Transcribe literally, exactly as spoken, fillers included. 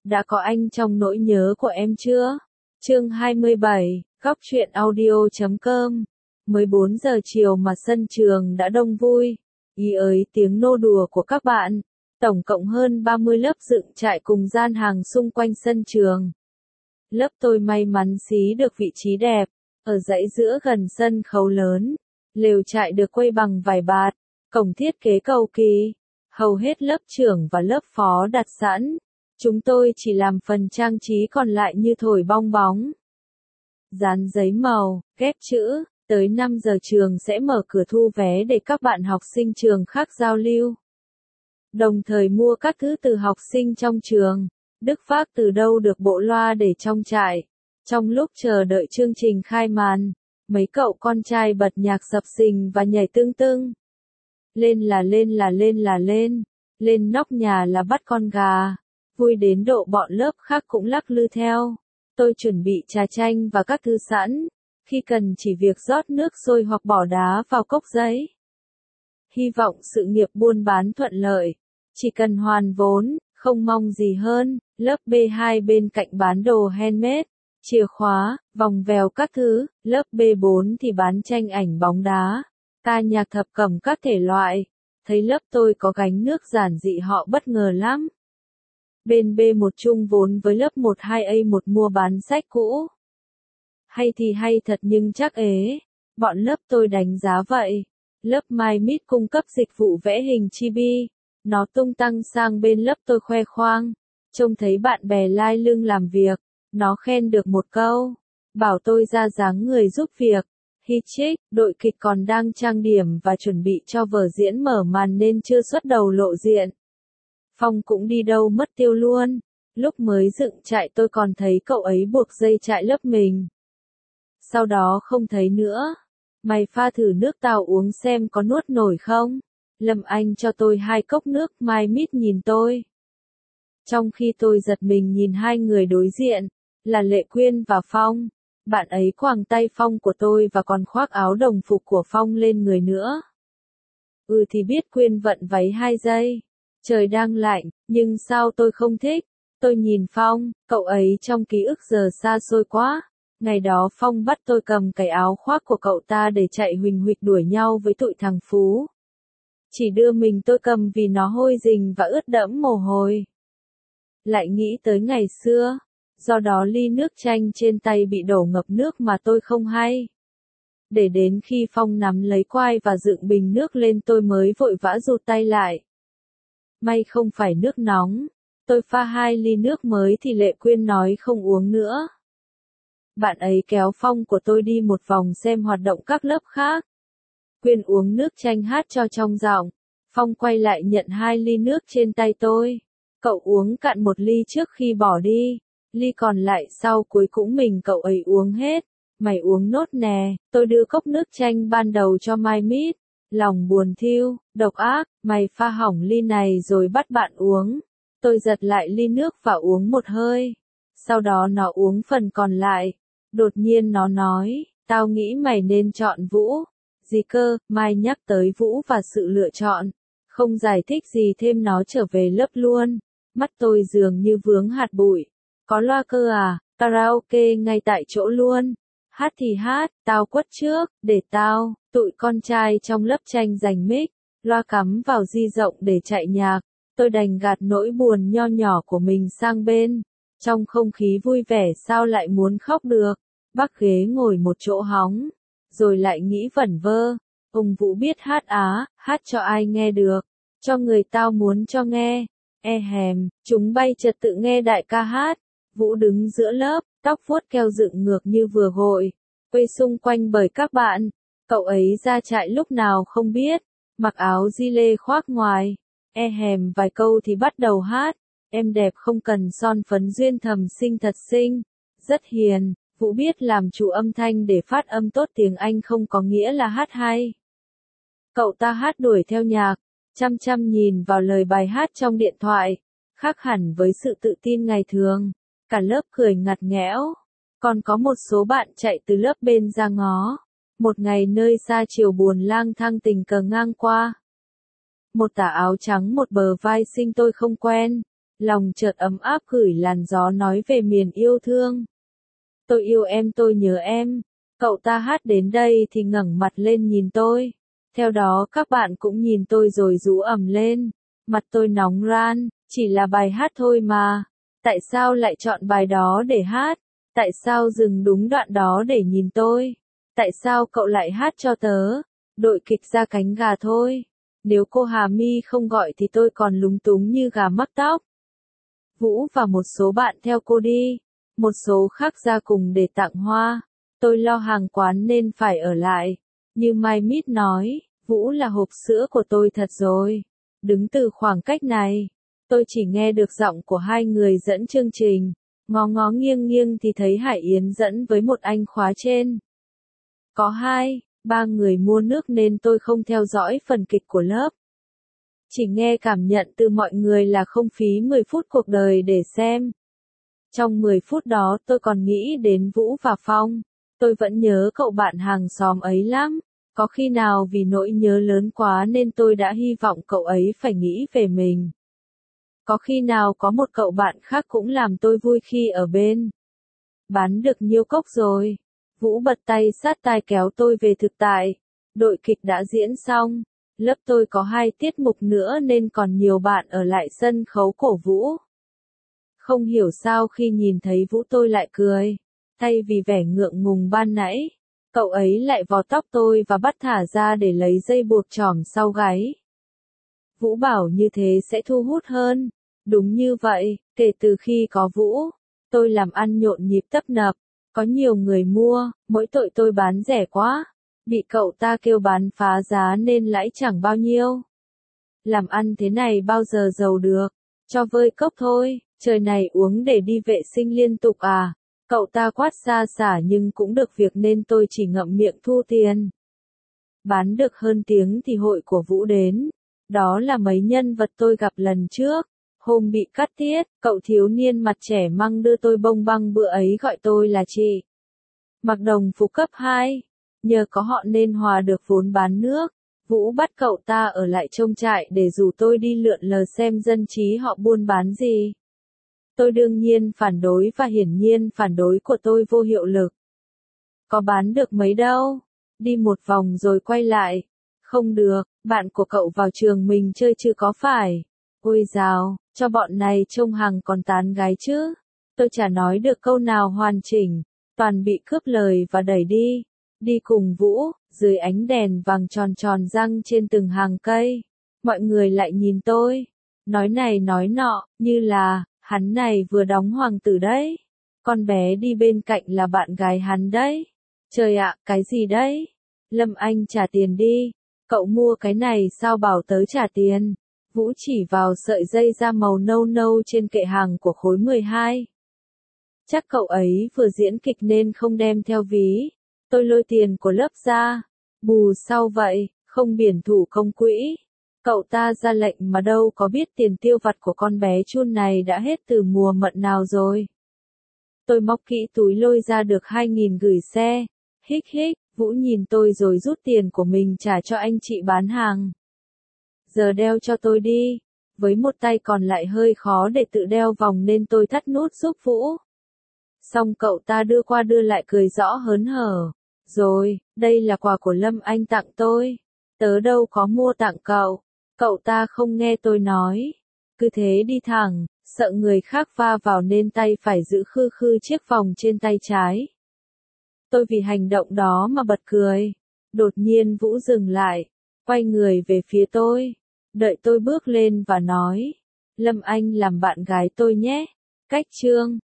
đã có anh trong nỗi nhớ của em chưa? Chương hai mươi bảy, góc truyện audio chấm com. mười bốn giờ chiều mà sân trường đã đông vui. Ý ới tiếng nô đùa của các bạn. Tổng cộng hơn ba mươi lớp dựng trại cùng gian hàng xung quanh sân trường. Lớp tôi may mắn xí được vị trí đẹp, ở dãy giữa gần sân khấu lớn. Lều trại được quây bằng vải bạt, cổng thiết kế cầu kỳ. Hầu hết lớp trưởng và lớp phó đặt sẵn. Chúng tôi chỉ làm phần trang trí còn lại như thổi bong bóng. Dán giấy màu, ghép chữ, tới năm giờ trường sẽ mở cửa thu vé để các bạn học sinh trường khác giao lưu. Đồng thời mua các thứ từ học sinh trong trường. Đức phác từ đâu được bộ loa để trong trại. Trong lúc chờ đợi chương trình khai màn, mấy cậu con trai bật nhạc sập sình và nhảy tưng tưng. Lên là lên là lên là lên, lên nóc nhà là bắt con gà. Vui đến độ bọn lớp khác cũng lắc lư theo. Tôi chuẩn bị trà chanh và các thứ sẵn, khi cần chỉ việc rót nước sôi hoặc bỏ đá vào cốc giấy. Hy vọng sự nghiệp buôn bán thuận lợi, chỉ cần hoàn vốn, không mong gì hơn. Lớp B hai bên cạnh bán đồ handmade, chìa khóa, vòng vèo các thứ. Lớp B bốn thì bán tranh ảnh bóng đá, ca nhạc thập cẩm các thể loại. Thấy lớp tôi có gánh nước giản dị họ bất ngờ lắm. Bên B một chung vốn với lớp một hai A một mua bán sách cũ. Hay thì hay thật nhưng chắc ế. Bọn lớp tôi đánh giá vậy. Lớp My Meet cung cấp dịch vụ vẽ hình chibi. Nó tung tăng sang bên lớp tôi khoe khoang. Trông thấy bạn bè lai lưng làm việc. Nó khen được một câu. Bảo tôi ra dáng người giúp việc. Hit chick, đội kịch còn đang trang điểm và chuẩn bị cho vở diễn mở màn nên chưa xuất đầu lộ diện. Phong cũng đi đâu mất tiêu luôn. Lúc mới dựng trại tôi còn thấy cậu ấy buộc dây trại lớp mình. Sau đó không thấy nữa. Mày pha thử nước tao uống xem có nuốt nổi không? Lâm Anh cho tôi hai cốc nước. My Meet nhìn tôi. Trong khi tôi giật mình nhìn hai người đối diện, là Lệ Quyên và Phong. Bạn ấy quàng tay Phong của tôi và còn khoác áo đồng phục của Phong lên người nữa. Ừ thì biết Quyên vận váy hai giây. Trời đang lạnh, nhưng sao tôi không thích? Tôi nhìn Phong, cậu ấy trong ký ức giờ xa xôi quá. Ngày đó Phong bắt tôi cầm cái áo khoác của cậu ta để chạy huỳnh huỵch đuổi nhau với tụi thằng Phú. Chỉ đưa mình tôi cầm vì nó hôi rình và ướt đẫm mồ hôi. Lại nghĩ tới ngày xưa, do đó ly nước chanh trên tay bị đổ ngập nước mà tôi không hay. Để đến khi Phong nắm lấy quai và dựng bình nước lên tôi mới vội vã rụt tay lại. May không phải nước nóng. Tôi pha hai ly nước mới thì Lệ Quyên nói không uống nữa. Bạn ấy kéo Phong của tôi đi một vòng xem hoạt động các lớp khác. Quyên uống nước chanh hát cho trong giọng. Phong quay lại nhận hai ly nước trên tay tôi. Cậu uống cạn một ly trước khi bỏ đi. Ly còn lại sau cuối cũng mình cậu ấy uống hết. Mày uống nốt nè. Tôi đưa cốc nước chanh ban đầu cho My Meet. Lòng buồn thiu, độc ác, mày pha hỏng ly này rồi bắt bạn uống. Tôi giật lại ly nước và uống một hơi. Sau đó nó uống phần còn lại. Đột nhiên nó nói, tao nghĩ mày nên chọn Vũ. Gì cơ? Mai nhắc tới Vũ và sự lựa chọn. Không giải thích gì thêm nó trở về lớp luôn. Mắt tôi dường như vướng hạt bụi. Có loa cơ à? Karaoke ngay tại chỗ luôn. Hát thì hát, tao quất trước, để tao. Tụi con trai trong lớp tranh giành mic, loa cắm vào di rộng để chạy nhạc. Tôi đành gạt nỗi buồn nho nhỏ của mình sang bên. Trong không khí vui vẻ sao lại muốn khóc được. Bắc ghế ngồi một chỗ hóng. Rồi lại nghĩ vẩn vơ. Ông Vũ biết hát á, hát cho ai nghe được. Cho người tao muốn cho nghe. E hèm, chúng bay trật tự nghe đại ca hát. Vũ đứng giữa lớp, tóc vuốt keo dựng ngược như vừa gội. Quây xung quanh bởi các bạn. Cậu ấy ra trại lúc nào không biết. Mặc áo di lê khoác ngoài. E hèm vài câu thì bắt đầu hát. Em đẹp không cần son phấn duyên thầm xinh thật xinh. Rất hiền. Vũ biết làm chủ âm thanh để phát âm tốt tiếng Anh không có nghĩa là hát hay. Cậu ta hát đuổi theo nhạc. Chăm chăm nhìn vào lời bài hát trong điện thoại. Khác hẳn với sự tự tin ngày thường. Cả lớp cười ngặt nghẽo. Còn có một số bạn chạy từ lớp bên ra ngó. Một ngày nơi xa chiều buồn lang thang tình cờ ngang qua. Một tà áo trắng một bờ vai xinh tôi không quen. Lòng chợt ấm áp gửi làn gió nói về miền yêu thương. Tôi yêu em, tôi nhớ em. Cậu ta hát đến đây thì ngẩng mặt lên nhìn tôi. Theo đó các bạn cũng nhìn tôi rồi rú ầm lên. Mặt tôi nóng ran, chỉ là bài hát thôi mà. Tại sao lại chọn bài đó để hát? Tại sao dừng đúng đoạn đó để nhìn tôi? Tại sao cậu lại hát cho tớ? Đội kịch ra cánh gà thôi. Nếu cô Hà My không gọi thì tôi còn lúng túng như gà mắc tóc. Vũ và một số bạn theo cô đi. Một số khác ra cùng để tặng hoa. Tôi lo hàng quán nên phải ở lại. Như Mai Mít nói, Vũ là hộp sữa của tôi thật rồi. Đứng từ khoảng cách này, tôi chỉ nghe được giọng của hai người dẫn chương trình. Ngó ngó nghiêng nghiêng thì thấy Hải Yến dẫn với một anh khóa trên. Có hai, ba người mua nước nên tôi không theo dõi phần kịch của lớp. Chỉ nghe cảm nhận từ mọi người là không phí mười phút cuộc đời để xem. Trong mười phút đó tôi còn nghĩ đến Vũ và Phong. Tôi vẫn nhớ cậu bạn hàng xóm ấy lắm. Có khi nào vì nỗi nhớ lớn quá nên tôi đã hy vọng cậu ấy phải nghĩ về mình. Có khi nào có một cậu bạn khác cũng làm tôi vui khi ở bên. Bán được nhiêu cốc rồi. Vũ bật tay sát tai kéo tôi về thực tại. Đội kịch đã diễn xong. Lớp tôi có hai tiết mục nữa nên còn nhiều bạn ở lại sân khấu cổ Vũ. Không hiểu sao khi nhìn thấy Vũ tôi lại cười. Thay vì vẻ ngượng ngùng ban nãy, cậu ấy lại vò tóc tôi và bắt thả ra để lấy dây buộc chỏm sau gáy. Vũ bảo như thế sẽ thu hút hơn. Đúng như vậy, kể từ khi có Vũ, tôi làm ăn nhộn nhịp tấp nập. Có nhiều người mua, mỗi tội tôi bán rẻ quá. Bị cậu ta kêu bán phá giá nên lãi chẳng bao nhiêu. Làm ăn thế này bao giờ giàu được. Cho vơi cốc thôi, trời này uống để đi vệ sinh liên tục à. Cậu ta quát xa xả nhưng cũng được việc nên tôi chỉ ngậm miệng thu tiền. Bán được hơn tiếng thì hội của Vũ đến. Đó là mấy nhân vật tôi gặp lần trước. Hôm bị cắt tiết, cậu thiếu niên mặt trẻ măng đưa tôi bông băng bữa ấy gọi tôi là chị. Mặc đồng phục cấp hai. Nhờ có họ nên hòa được vốn bán nước. Vũ bắt cậu ta ở lại trông trại để rủ tôi đi lượn lờ xem dân trí họ buôn bán gì. Tôi đương nhiên phản đối và hiển nhiên phản đối của tôi vô hiệu lực. Có bán được mấy đâu. Đi một vòng rồi quay lại. Không được, bạn của cậu vào trường mình chơi chứ có phải. Ôi dào, cho bọn này trông hàng còn tán gái chứ. Tôi chả nói được câu nào hoàn chỉnh. Toàn bị cướp lời và đẩy đi. Đi cùng Vũ, dưới ánh đèn vàng tròn tròn răng trên từng hàng cây. Mọi người lại nhìn tôi. Nói này nói nọ, như là, hắn này vừa đóng hoàng tử đấy. Con bé đi bên cạnh là bạn gái hắn đấy. Trời ạ, cái gì đấy? Lâm Anh trả tiền đi. Cậu mua cái này sao bảo tớ trả tiền? Vũ chỉ vào sợi dây da màu nâu nâu trên kệ hàng của khối mười hai. Chắc cậu ấy vừa diễn kịch nên không đem theo ví. Tôi lôi tiền của lớp ra. Bù sao vậy, không biển thủ công quỹ. Cậu ta ra lệnh mà đâu có biết tiền tiêu vặt của con bé chun này đã hết từ mùa mận nào rồi. Tôi móc kỹ túi lôi ra được hai nghìn gửi xe. Hích hích, Vũ nhìn tôi rồi rút tiền của mình trả cho anh chị bán hàng. Giờ đeo cho tôi đi. Với một tay còn lại hơi khó để tự đeo vòng nên tôi thắt nút giúp Vũ. Xong cậu ta đưa qua đưa lại cười rõ hớn hở. Rồi, đây là quà của Lâm Anh tặng tôi. Tớ đâu có mua tặng cậu. Cậu ta không nghe tôi nói. Cứ thế đi thẳng, sợ người khác va vào nên tay phải giữ khư khư chiếc vòng trên tay trái. Tôi vì hành động đó mà bật cười. Đột nhiên Vũ dừng lại, quay người về phía tôi. Đợi tôi bước lên và nói. Lâm Anh làm bạn gái tôi nhé. Cách chương